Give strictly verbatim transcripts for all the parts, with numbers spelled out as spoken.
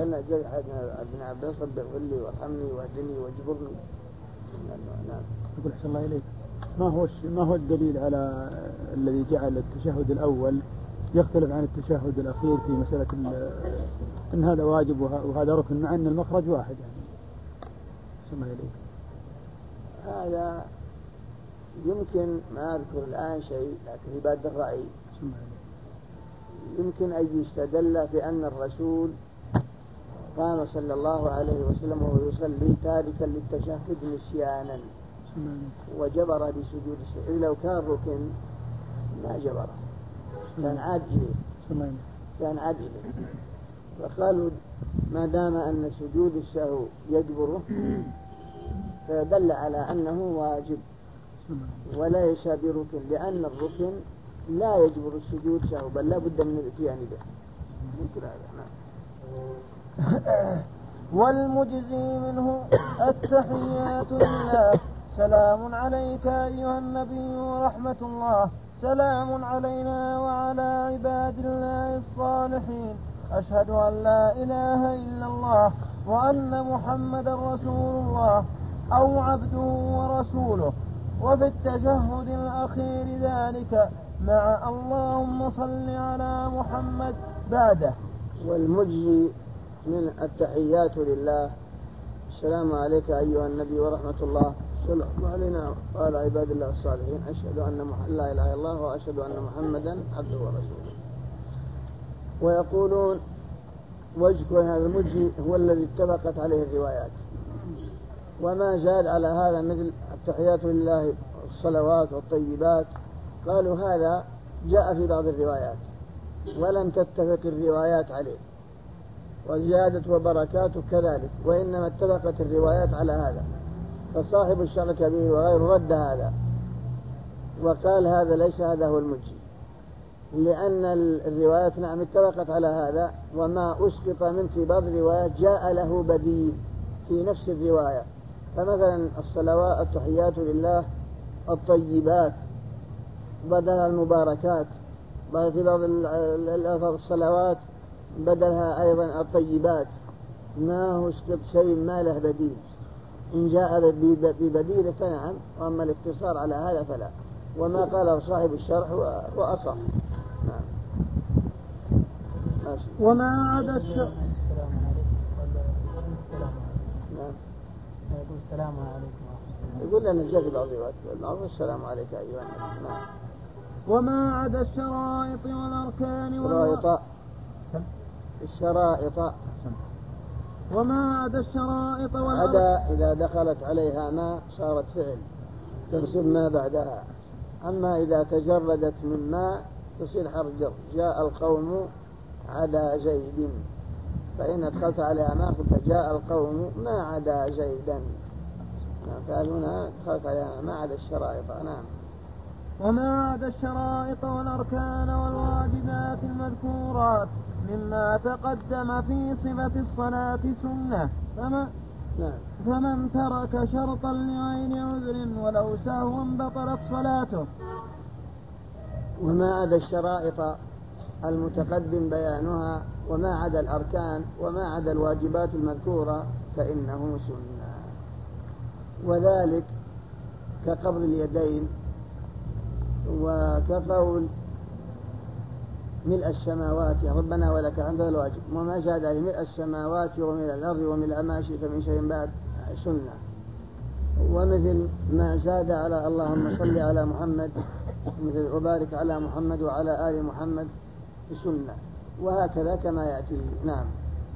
كان جاء ابن عباس رب اغفر لي وارحمني واهدني واجبرني. نعم. يقول أحسن الله إليك، ما هو ما هو الدليل على الذي جعل التشهد الأول يختلف عن التشهد الأخير في مسألة أن هذا واجب وهذا ركن مع أن المخرج واحد يعني؟ أحسن الله إليك. هذا يمكن ما أذكر الآن شيء، لكن في باب الرأي يمكن أن يستدل بأن الرسول قام صلى الله عليه وسلم وهو يصلي تاركا للتشهد نسيانا وجبر بسجود السهو. لو كان ركن ما جبر، كان عاد إليه كان عاد إليه فقالوا ما دام أن سجود السهو يجبره فدل على أنه واجب وليس بركن، لأن الركن لا يجبر السجود سهو بل لا بد من الاتيان به. ممكن هذا. والمجزي منه التحيات لله سلام عليك أيها النبي ورحمة الله سلام علينا وعلى عباد الله الصالحين أشهد أن لا إله إلا الله وأن محمد رسول الله أو عبده ورسوله. وفي التشهد الأخير ذلك مع اللهم صل على محمد بعده. والمجزي من التحيات لله السلام عليك أيها النبي ورحمة الله سلام علينا وعلى عباد الله الصالحين أشهد أن لا إله إلا الله وأشهد أن محمدا عبده ورسوله. ويقولون وجه هذا المجزي هو الذي اتفقت عليه الروايات، وما زاد على هذا مثل التحيات لله الصلوات والطيبات قالوا هذا جاء في بعض الروايات ولم تتفق الروايات عليه، وزيادة وبركاته كذلك، وإنما اتفقت الروايات على هذا. فصاحب الشرح الكبير وغيره رد هذا وقال هذا ليس هذا هو المجزي، لأن الروايات نعم اتفقت على هذا، وما أسقط من في بعض الروايات جاء له بديل في نفس الرواية. فمثلا الصلوات التحيات لله الطيبات بدلها المباركات، في بعض الصلوات بدلها أيضا الطيبات، ما هو اسقط شيء ما له بديل. إن جاء ببديل فنعم، وأما الاقتصار على هذا فلا. وما قاله صاحب الشرح وأصح. نعم. ماشي. وما عدا الشرح يقول السلام عليكم يقول لنا جاء بعض الوقت السلام عليك أيها النبي. نعم. وما عدا الشرائط والأركان الشرائط الشرائط وما عدا الشرائط والأركان عدا إذا دخلت عليها ما صارت فعل تنصب ما بعدها، أما إذا تجردت من ما تصير حرف جر. جاء القوم عدا زيد، فإن ادخلت عليها ما قلت جاء القوم ما عدا زيدا، فهنا ادخلت عليها ما عدا الشرائط. نعم. وما عدا الشرائط والأركان والواجبات المذكورات مما تقدم في صفة الصلاة سنة، فمن, نعم. فمن ترك شرطا لغير عذر ولو سهوا بطلت صلاته. وما عدا الشرائط المتقدم بيانها وما عدا الأركان وما عدا الواجبات المذكورة فإنه سنة، وذلك كقبض اليدين وكقول ملء السماوات يا ربنا ولك الحمد الواجب، وما زاد على ملء السماوات وملء الأرض وملء ما شئت من شيء بعد سنة. ومثل ما زاد على اللهم صل على محمد مثل وبارك على محمد وعلى آل محمد سنة، وهكذا كما يأتي. نعم.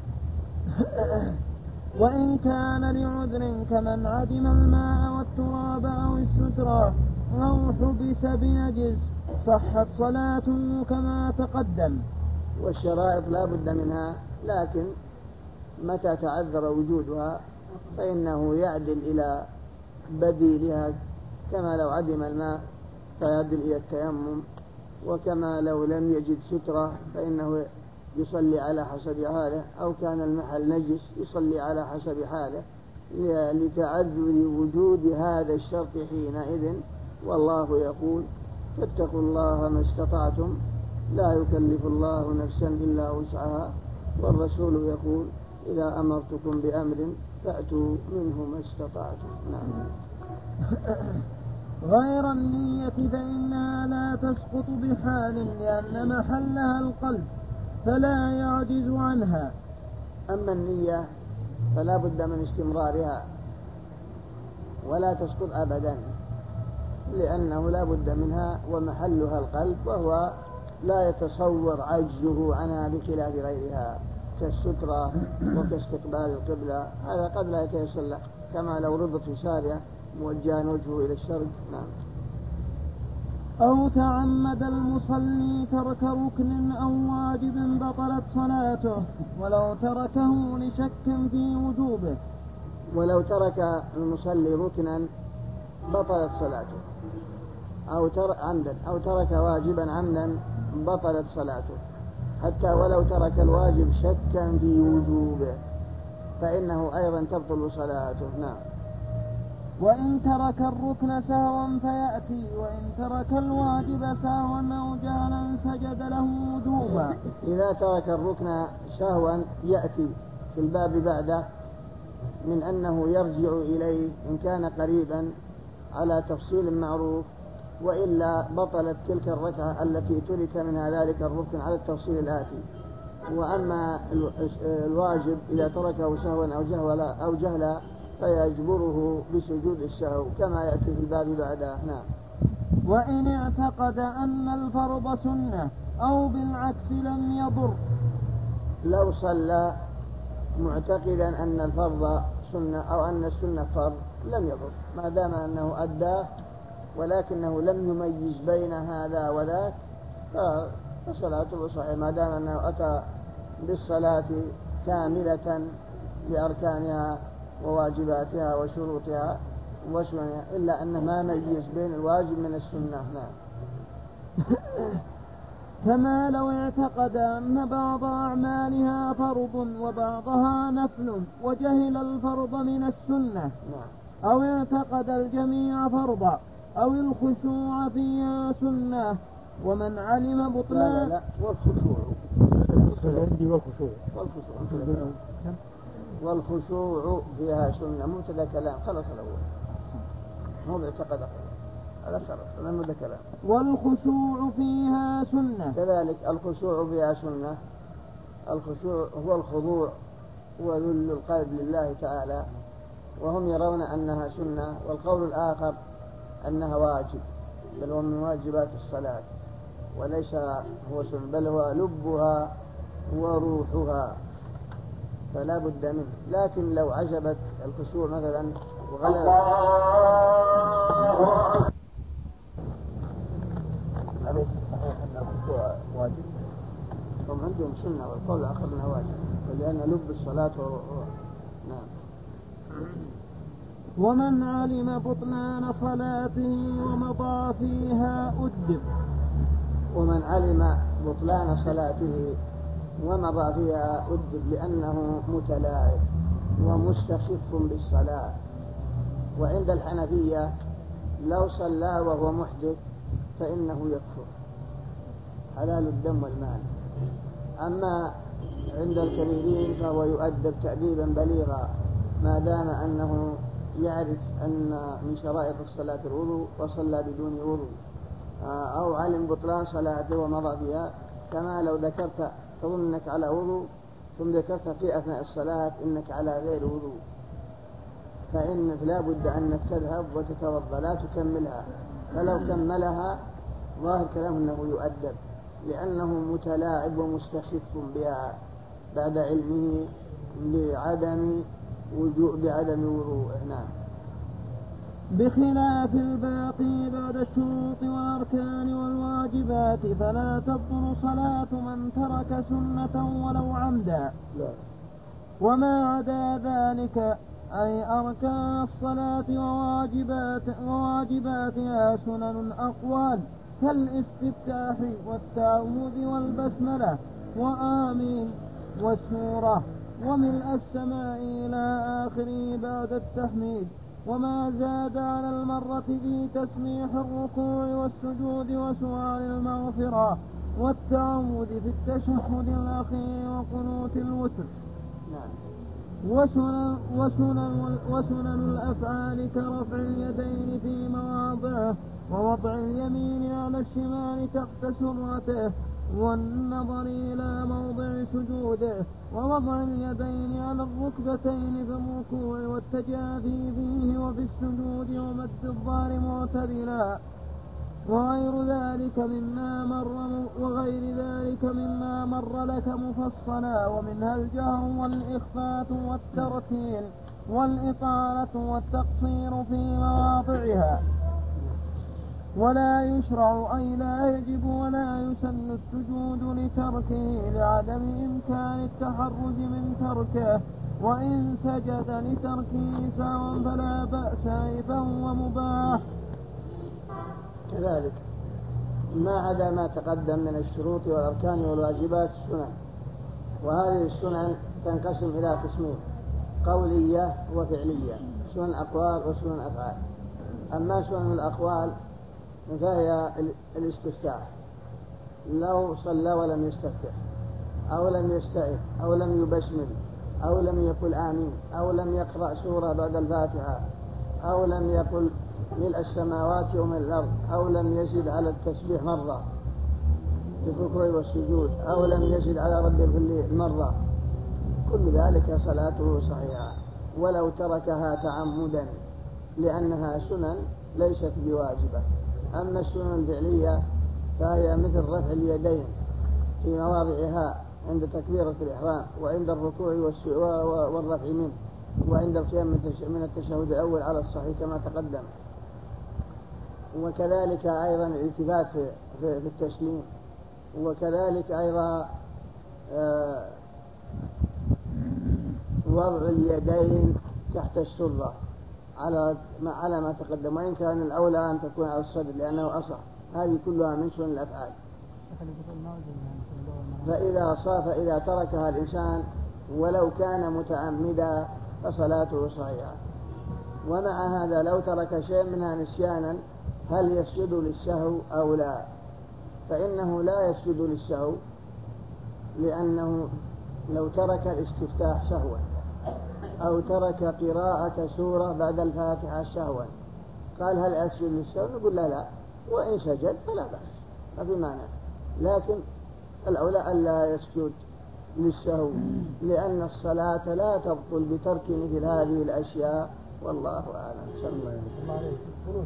وإن كان لعذر كمن عدم الماء والتراب أو السترة أو حبس بنجس صحت صلاته كما تقدم. والشرائط لا بد منها، لكن متى تعذر وجودها فإنه يعدل إلى بديلها، كما لو عدم الماء فيعدل إلى التيمم، وكما لو لم يجد سترة فإنه يصلي على حسب حاله، أو كان المحل نجس يصلي على حسب حاله لتعذر وجود هذا الشرط حينئذ. والله يقول فاتقوا الله ما استطعتم لا يكلف الله نفسا إلا وسعها، والرسول يقول إذا أمرتكم بأمر فأتوا منه ما استطعتم. نعم. غير النية فإنها لا تسقط بحال لأن محلها القلب فلا يعجز عنها. أما النية فلا بد من استمرارها ولا تسقط أبدا لأنه لا بد منها ومحلها القلب، وهو لا يتصور عجزه عنها بخلاف غيرها كالسترة وكاستقبال القبلة، هذا قد لا يتيسر له، كما لو ربط في شارع موجها وجهه إلى الشرق. نعم. أو تعمد المصلي ترك ركن أو واجب بطلت صلاته ولو تركه لشك في وجوبه. ولو ترك المصلي ركنا بطلت صلاته أو ترك عمدا أو ترك واجبا عمدا بطلت صلاته، حتى ولو ترك الواجب شكا في وجوبه فإنه أيضا تبطل صلاته. نعم. وإن ترك الركن سهوا فيأتي، وإن ترك الواجب سهوا أو جهلا سجد له وجوبا. إذا ترك الركن سهوا يأتي في الباب بعده من أنه يرجع إليه إن كان قريبا على تفصيل معروف، وإلا بطلت تلك الركعة التي ترك منها ذلك الركن على التفصيل الآتي. وأما الواجب إذا تركه سهوا أو جهلا أو جهلا فيجبره بسجود السهو كما يأتي في الباب بعده. نعم. وإن اعتقد أن الفرض سنة أو بالعكس لم يضر. لو صلى معتقدا أن الفرض سنة أو أن السنة فرض لم يضر ما دام أنه أداه، ولكنه لم يميز بين هذا وذاك فصلاته صحيحة ما دام أنه أتى بالصلاة كاملة بأركانها وواجباتها وشروطها وسننها، إلا أنه ما ميز بين الواجب من السنة. نعم. كما لو اعتقد أن بعض أعمالها فرض وبعضها نفل وجهل الفرض من السنة. نعم. أو اعتقد الجميع فرضا أو الخشوع فيها سنة. ومن علم بطلان لا لا لا والخشوع عندي والخشوع والخشوع والخشوع فيها سنة مبتدا كلام خلص الأول هو اعتقد هذا خلص لما ده كلام. والخشوع فيها سنة كذلك الخشوع فيها سنة. الخشوع هو الخضوع وذل القلب لله تعالى، وهم يرون أنها سنة، والقول الآخر أنها واجب، بل هو من واجبات الصلاة وليس هو سنة، بل هو لبها وروحها فلا بد منه. لكن لو عجبت الخشوع مثلا وغلبت أليس صحيح أن الخشوع واجب؟ هم عندهم سنة والقول الآخر أنها واجب، ولأن لب الصلاة وروحها. نعم. ومن علم بطلان صلاته ومضى فيها أدب. ومن علم بطلان صلاته ومضى فيها أدب لأنه متلاعب ومستخف بالصلاة. وعند الحنفية لو صلى وهو محدث فإنه يكفر حلال الدم والمال. أما عند الكبيرين فهو يؤدب تأديبا بليغا ما دام أنه يعرف أن من شرائط الصلاة الوضوء وصلى بدون وضوء، أو علم بطلان صلاته ومضى فيها. كما لو ذكرت تظن أنك على وضوء ثم ذكرت في أثناء الصلاة إنك على غير وضوء، فإن لا بد أنك تذهب وتتوضأ لا تكملها. فلو كملها ظاهر كلام أنه يؤدب لأنه متلاعب ومستخف بها بعد علمه بعدم وجوء بعدم وضوءه. نعم. بخلاف الباقي بعد الشروط والأركان والواجبات فلا تبطل صلاة من ترك سنة ولو عمدا. لا. وما عدا ذلك أي أركان الصلاة وواجبات وواجباتها سنن أقوال كالاستفتاح والتعوذ والبسملة وآمين والسورة وملء السماء إلى آخره بعد التحميد، وما زاد على المرة في تسميح الركوع والسجود وسؤال المغفرة والتعوذ في التشهد الأخير وقنوت الوتر. نعم. وسنن, وسنن, وسنن الأفعال كرفع اليدين في مواضعه ووضع اليمين على الشمال تحت سرته والنظر إلى موضع سجوده ووضع اليدين على الركبتين في الركوع والتجافي فيه وفي السجود ومد الظهر معتدلا وغير ذلك مما مر وغير ذلك مما مر لك مفصلا ومنها الجهر والإخفاء والترتيل والإطالة والتقصير في مواضعها. ولا يشرع أي لا يجب ولا يسن السجود لتركه لعدم إمكان التحرز من تركه وإن سجد لتركه سواء فلا بأس فهو مباح. كذلك ما عدا ما تقدم من الشروط والأركان والواجبات السنن، وهذه السنن تنقسم إلى قسمين: قولية وفعلية، سنن أقوال وسنن أفعال. أما سنن الأقوال فهي الاستفتاح، لو صلى ولم يستفتح أو لم يستعذ أو لم يبسمل أو لم يقل آمين أو لم يقرأ سورة بعد الفاتحة أو لم يقل ملء السماوات وملء الأرض أو لم يزد على التسبيح مرة في الركوع والسجود أو لم يزد على رد الفل مرة، كل ذلك صلاته صحيحة ولو تركها تعمدا لأنها سنن ليست بواجبة. أما السنن الفعلية فهي مثل رفع اليدين في مواضعها عند تكبيرة الإحرام وعند الركوع والرفع منه وعند القيام من التشهد الأول على الصحيح كما تقدم، وكذلك أيضا الالتفات في التسليم، وكذلك أيضا وضع اليدين تحت السرة على على ما تقدم، وإن كان الأولى أن تكون على الصدر لأنه أصح. هذه كلها من سنن الأفعال. فإذا صاف إذا تركها الإنسان ولو كان متعمدا فصلاته صحيحة. ومع هذا لو ترك شيء منها نسيانا هل يسجد للسهو أو لا؟ فإنه لا يسجد للسهو، لأنه لو ترك الاستفتاح سهوا أو ترك قراءة سورة بعد الفاتحة سهوا قال هل أسجد للسهو؟ نقول لا لا، وإن سجد فلا بأس، ما في مانع، لكن الأولى ألا يسجد للسهو لأن الصلاة لا تبطل بترك مثل هذه الأشياء، والله أعلم. صلى الله عليه وسلم.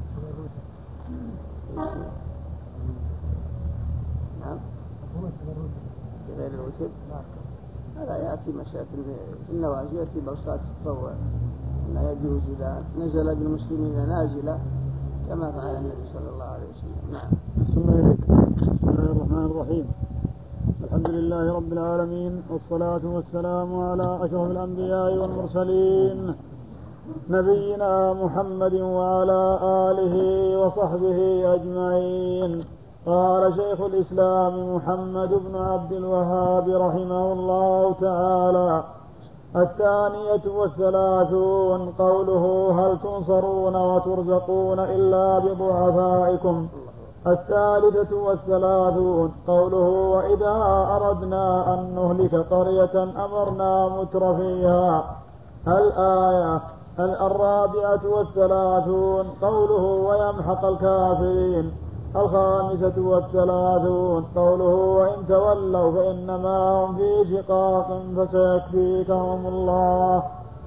نعم. غير الوتر هذا يأتي مسألة في النوازل في بصات التطوع أنه يجوز إذا نزل بالمسلمين نازلة كما فعل النبي صلى الله عليه وسلم. نعم. بسم الله الرحمن الرحيم. الحمد لله رب العالمين، والصلاة والسلام على أشرف الأنبياء والمرسلين نبينا محمد وعلى آله وصحبه أجمعين. قال شيخ الإسلام محمد بن عبد الوهاب رحمه الله تعالى: الثانية والثلاثون قوله: هل تنصرون وترزقون إلا بضعفائكم. الثالثة والثلاثون قوله: وإذا أردنا أن نهلك قرية أمرنا متر فيها. الآية. الرابعة والثلاثون قوله: ويمحق الكافرين. الخامسة والثلاثون قوله: وإن تولوا فإنما هم في شقاق فسيكفيكهم الله.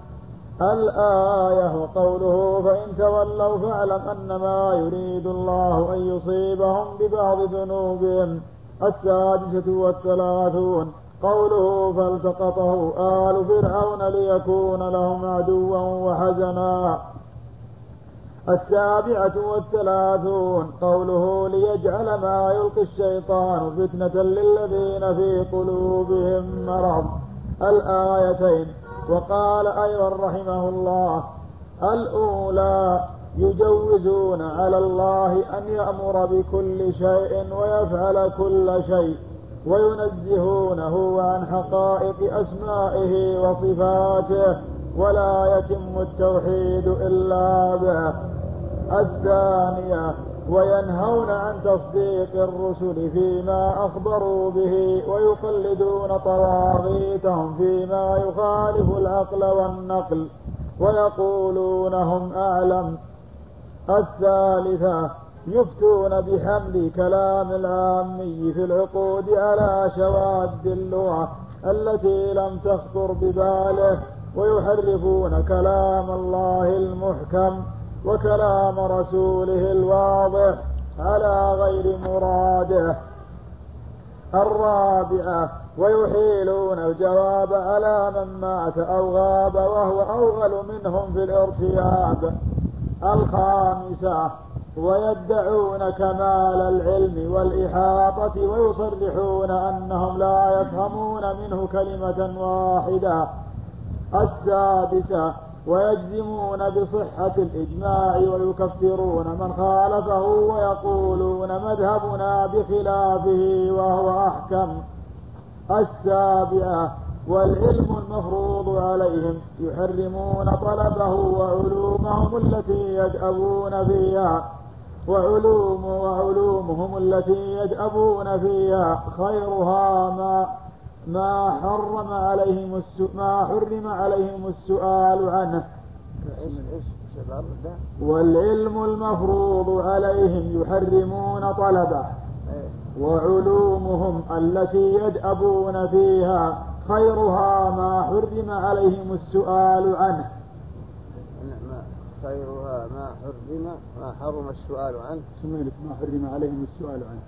الآية. وقوله: فإن تولوا فاعلم أنما يريد الله أن يصيبهم ببعض ذنوبهم. السادسة والثلاثون قوله: فالتقطه آل فرعون ليكون لهم عدوا وحزنا. السابعة والثلاثون قوله: ليجعل ما يلقي الشيطان فتنة للذين في قلوبهم مرض. الآيتين. وقال أيضا رحمه الله: الأولى يجوزون على الله أن يأمر بكل شيء ويفعل كل شيء وينزهونه عن حقائق أسمائه وصفاته ولا يتم التوحيد إلا به. الثانية وينهون عن تصديق الرسل فيما أخبروا به ويقلدون طواغيتهم فيما يخالف العقل والنقل ويقولون هم أعلم. الثالثة يفتون بحمل كلام العامي في العقود على شواذ اللغة التي لم تخطر بباله ويحرفون كلام الله المحكم وكلام رسوله الواضح على غير مراده. الرابعة ويحيلون الجواب على من مات أو غاب وهو أوغل منهم في الارتياب. الخامسة ويدعون كمال العلم والإحاطة ويصرحون أنهم لا يفهمون منه كلمة واحدة. السادسة ويجزمون بصحة الإجماع ويكفرون من خالفه ويقولون مذهبنا بخلافه وهو أحكم. السابعة والعلم المفروض عليهم يحرمون طلبه وعلومهم التي يدأبون فيها وعلوم وعلومهم التي يدأبون فيها خيرها ما ما حرم عليهم السؤال ما حرم عليهم السؤال عنه. والعلم المفروض عليهم يحرمون طلبه وعلومهم التي يدأبون فيها خيرها ما حرم عليهم السؤال عنه. خيرها ما حرم ما حرم السؤال عنه. سمعت ما حرم عليهم السؤال عنه.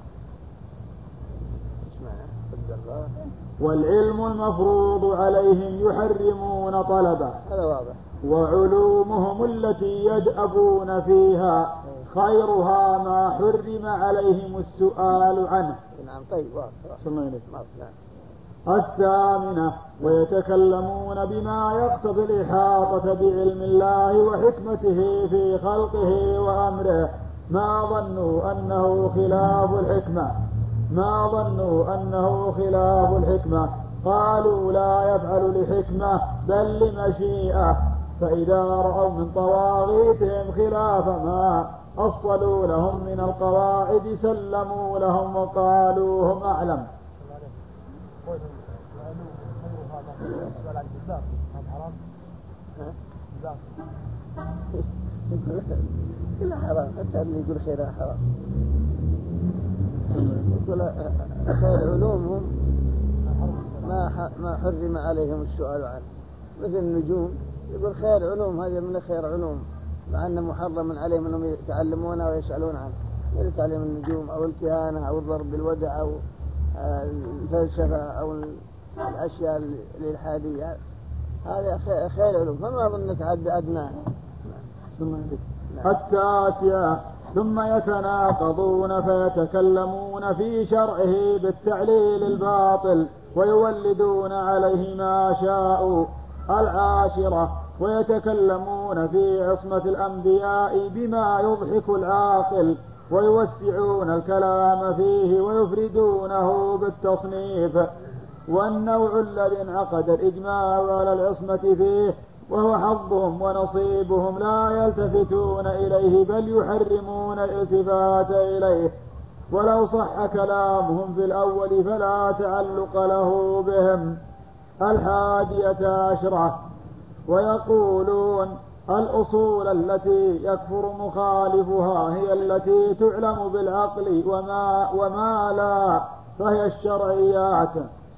والعلم المفروض عليهم يحرمون طلبه هذا واضح. وعلومهم التي يدأبون فيها خيرها ما حرم عليهم السؤال عنه. نعم طيب واضح. نعم. الثامنة ويتكلمون بما يقتضي الإحاطة بعلم الله وحكمته في خلقه وأمره ما ظنوا أنه خلاف الحكمة ما ظنوا أنه خلاف الحكمة قالوا لا يفعل لحكمة بل لمشيئة. فإذا رأوا من طواغيتهم خلاف ما أصلوا لهم من القواعد سلموا لهم وقالوا هم أعلم. لا حرام حتى اللي يقول خيرها حرام. يقول خير علومهم ما ما حرم عليهم السؤال عنه مثل النجوم. يقول خير علوم هذه من خير علوم مع أنه محرم عليهم أنهم يتعلمونها ويسألون عنه مثل تعلم النجوم أو الكهانة أو الضرب بالودع أو الفلسفة أو الأشياء الإلحادية. هذا خير علوم فما أظن نتعدى أدناه. التاسعة ثم يتناقضون فيتكلمون في شرعه بالتعليل الباطل ويولدون عليه ما شاءوا. العاشرة ويتكلمون في عصمة الأنبياء بما يضحك العاقل ويوسعون الكلام فيه ويفردونه بالتصنيف. والنوع الذي انعقد الإجماع على العصمة فيه وهو حظهم ونصيبهم لا يلتفتون إليه بل يحرمون الالتفات إليه ولو صح كلامهم في الأول فلا تعلق له بهم. الحادية عشرة ويقولون الأصول التي يكفر مخالفها هي التي تعلم بالعقل وما, وما لا فهي الشرعيات.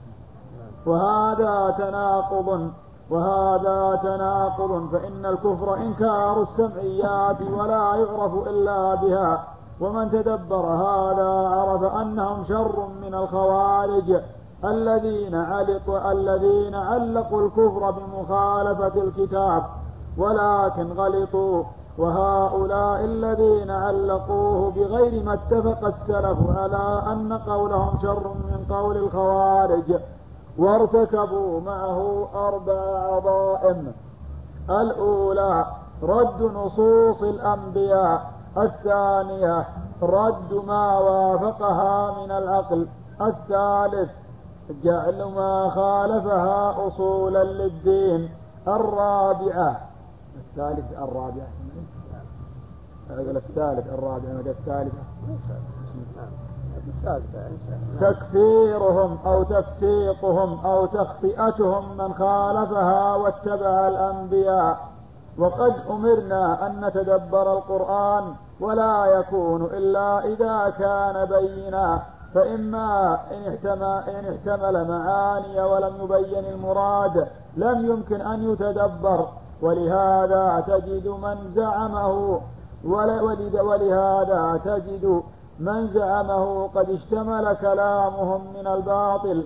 وهذا تناقض وهذا تناقض فإن الكفر إنكار السمعيات ولا يعرف إلا بها. ومن تدبر هذا عرف أنهم شر من الخوارج الذين علقوا الذين علقوا الكفر بمخالفة الكتاب ولكن غلطوا. وهؤلاء الذين علقوه بغير ما اتفق السلف على أن قولهم شر من قول الخوارج وارتكبوا معه أربع عظائم. الأولى رد نصوص الأنبياء. الثانية رد ما وافقها من العقل. الثالث جعل ما خالفها أصولا للدين. الرابعة الثالث الرابعة الثالث الرابع مدى الثالثة الثالثة تكفيرهم أو تفسيقهم أو تخطئتهم من خالفها واتبع الأنبياء. وقد أمرنا أن نتدبر القرآن ولا يكون إلا إذا كان بينا، فإما إن احتمل, إن احتمل معاني ولم يبين المراد لم يمكن أن يتدبر، ولهذا تجد من زعمه ولهذا تجد من زعمه قد اشتمل كلامهم من الباطل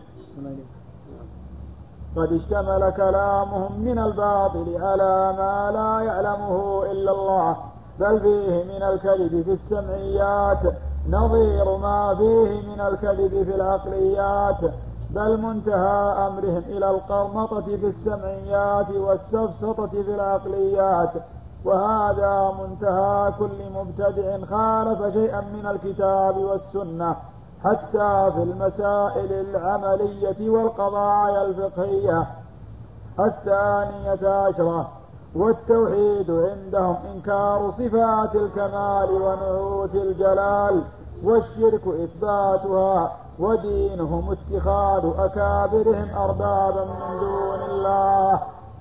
قد اشتمل كلامهم من الباطل على ما لا يعلمه إلا الله، بل فيه من الكذب في السمعيات نظير ما فيه من الكذب في العقليات، بل منتهى أمرهم إلى القرمطة في السمعيات والسفسطة في العقليات. وهذا منتهى كل مبتدع خالف شيئا من الكتاب والسنة، حتى في المسائل العملية والقضايا الفقهية. الثانية عشرة والتوحيد عندهم إنكار صفات الكمال ونعوت الجلال، والشرك إثباتها، ودينهم اتخاذ أكابرهم أربابا من دون الله.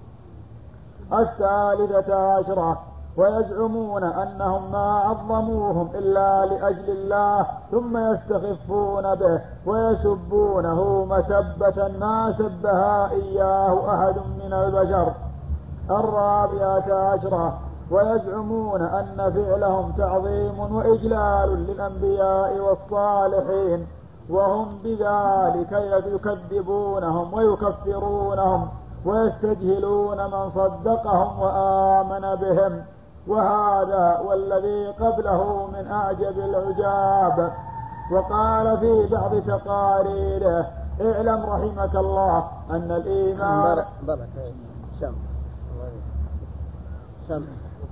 الثالثة عشرة ويزعمون أنهم ما عظموهم إلا لأجل الله، ثم يستخفون به ويسبونه مسبة ما سبها إياه أحد من البشر. الرابعة عشرة ويزعمون أن فعلهم تعظيم وإجلال للأنبياء والصالحين، وهم بذلك يكذبونهم ويكفرونهم ويستجهلون من صدقهم وآمن بهم. وهذا والذي قبله من أعجب العجاب. وقال في بعض تقاريره: اعلم رحمك الله أن الإيمان بركة سم سم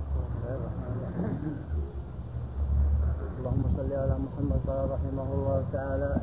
اللهم صل على محمد. قال رحمه الله تعالى: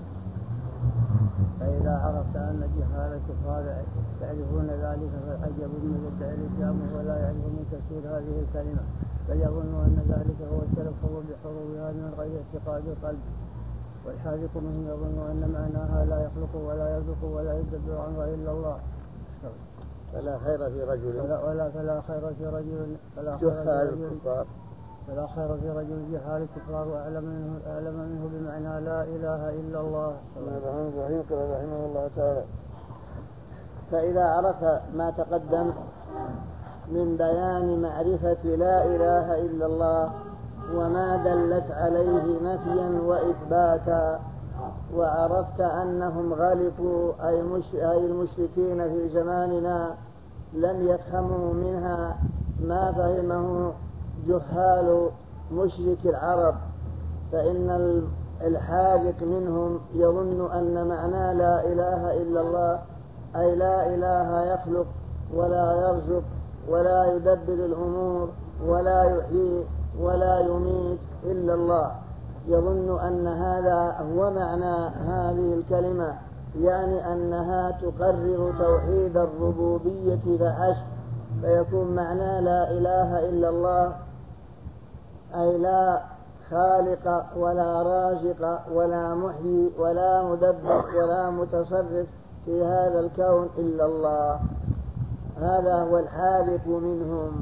فإذا عرفت أن جهال الكفار يعرفون ذلك فالعجب من يدعي الإسلام ولا يعرف من تفسير هذه الكلمة، بل يظن أن ذلك هو التلفظ بحروفها من غير اعتقاد القلب. والحاذق منهم يظن أن معناها لا يخلق ولا يرزق ولا يدبر عنها إلا الله. فلا خير في رجل فلا, ولا فلا خير في رجل فلا خير في رجل فلا خير في رجل جهال الكفار وأعلم منه, أعلم منه بمعنى لا إله إلا الله. رحمه الله تعالى. فإذا عرف ما تقدم من بيان معرفة لا إله إلا الله وما دلت عليه نفيا وإثباتا، وعرفت أنهم غلطوا أي المشركين في زماننا لم يفهموا منها ما فهمه جهال مشرك العرب، فإن الحاذق منهم يظن أن معنى لا إله إلا الله أي لا إله يخلق ولا يرزق ولا يدبر الأمور ولا يحيي ولا يميت إلا الله. يظن أن هذا هو معنى هذه الكلمة، يعني أنها تقرر توحيد الربوبية فحسب، فيكون معنى لا إله إلا الله أي لا خالق ولا رازق ولا محيي ولا مدبر ولا متصرف في هذا الكون إلا الله. هذا هو الحاذق منهم.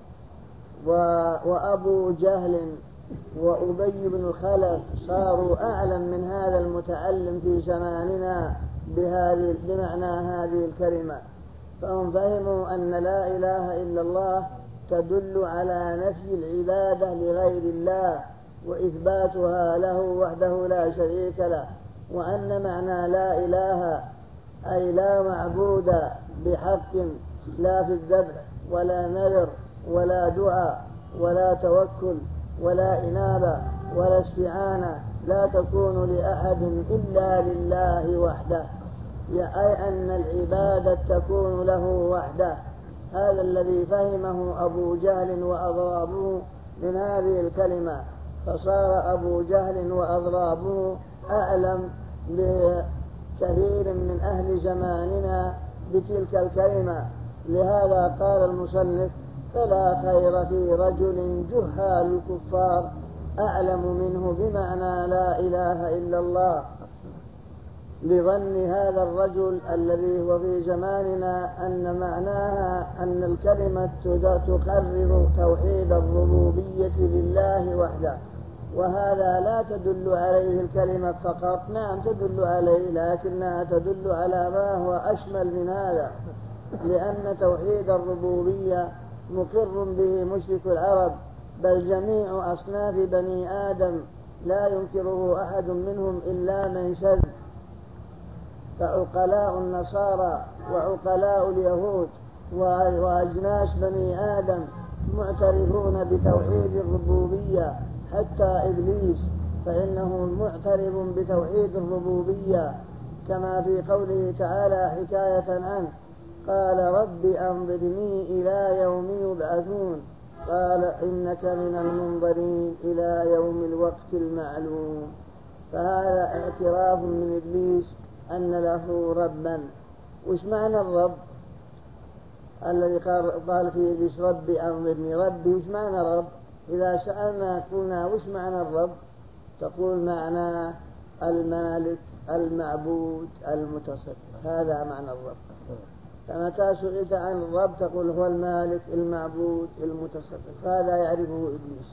وأبو جهل وأبي بن خلف صاروا أعلم من هذا المتعلم في زماننا بهذه بمعنى هذه الكلمة، فهم فهموا أن لا إله إلا الله تدل على نفي العبادة لغير الله وإثباتها له وحده لا شريك له، وأن معنى لا إله أي لا معبود بحق لا في الذبح ولا نذر ولا دعاء ولا توكل ولا إنابة ولا استعانة لا تكون لأحد إلا لله وحده، أي أن العبادة تكون له وحده. هذا الذي فهمه أبو جهل وأضرابه من هذه الكلمة، فصار أبو جهل وأضرابه أعلم بكثير من أهل زماننا بتلك الكلمة. لهذا قال المصنف: فلا خير في رجل جهال الكفار أعلم منه بمعنى لا إله إلا الله، لظن هذا الرجل الذي هو في زماننا أن معناها أن الكلمة تقرر توحيد الربوبية لله وحده، وهذا لا تدل عليه الكلمة فقط، نعم تدل عليه لكنها تدل على ما هو أشمل من هذا، لأن توحيد الربوبية مقر به مشرك العرب، بل جميع أصناف بني آدم لا ينكره أحد منهم إلا من شذ، فعقلاء النصارى وعقلاء اليهود وأجناس بني آدم معترفون بتوحيد الربوبية، حتى إبليس فإنه معترف بتوحيد الربوبية، كما في قوله تعالى حكاية عنه قال رب أنظرني إلى يوم يبعثون، قال إنك من المنظرين إلى يوم الوقت المعلوم. فهذا اعتراف من إبليس أن له ربا. وش معنى الرب الذي قال فيه إبليس رب أنظرني؟ ربي وش معنى رب؟ إذا سألنا قلنا وش معنى الرب تقول معنى المالك المعبود المتصرف، هذا معنى الرب. فمتى سئلت عن الرب تقول هو المالك المعبود المتصرف، هذا يعرفه إبليس.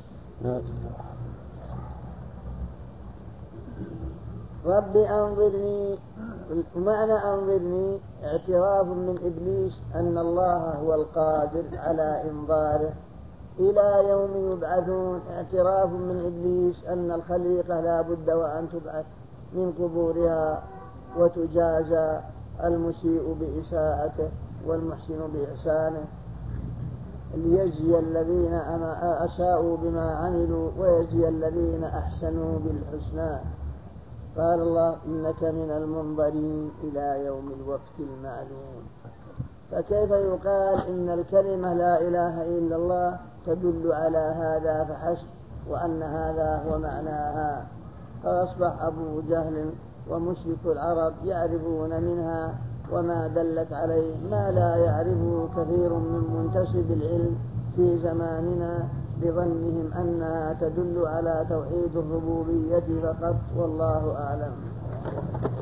رب أنظرني، معنى أنظرني اعتراف من إبليس أن الله هو القادر على إنظاره، إلى يوم يبعثون اعتراف من إبليس أن الخليقة لا بد وأن تبعث من قبورها وتجازى المسيء بإساءته والمحسن بإحسانه، ليجزي الذين أساءوا بما عملوا ويجزي الذين أحسنوا بالحسنى. قال الله إنك من المنظرين إلى يوم الوقت المعلوم. فكيف يقال إن الكلمة لا إله إلا الله تدل على هذا فحسب، وأن هذا هو معناها؟ فأصبح أبو جهل ومشرك العرب يعرفون منها وما دلت عليه ما لا يعرفه كثير من منتسب العلم في زماننا، بظنهم أنها تدل على توحيد الربوبية فقط، والله أعلم.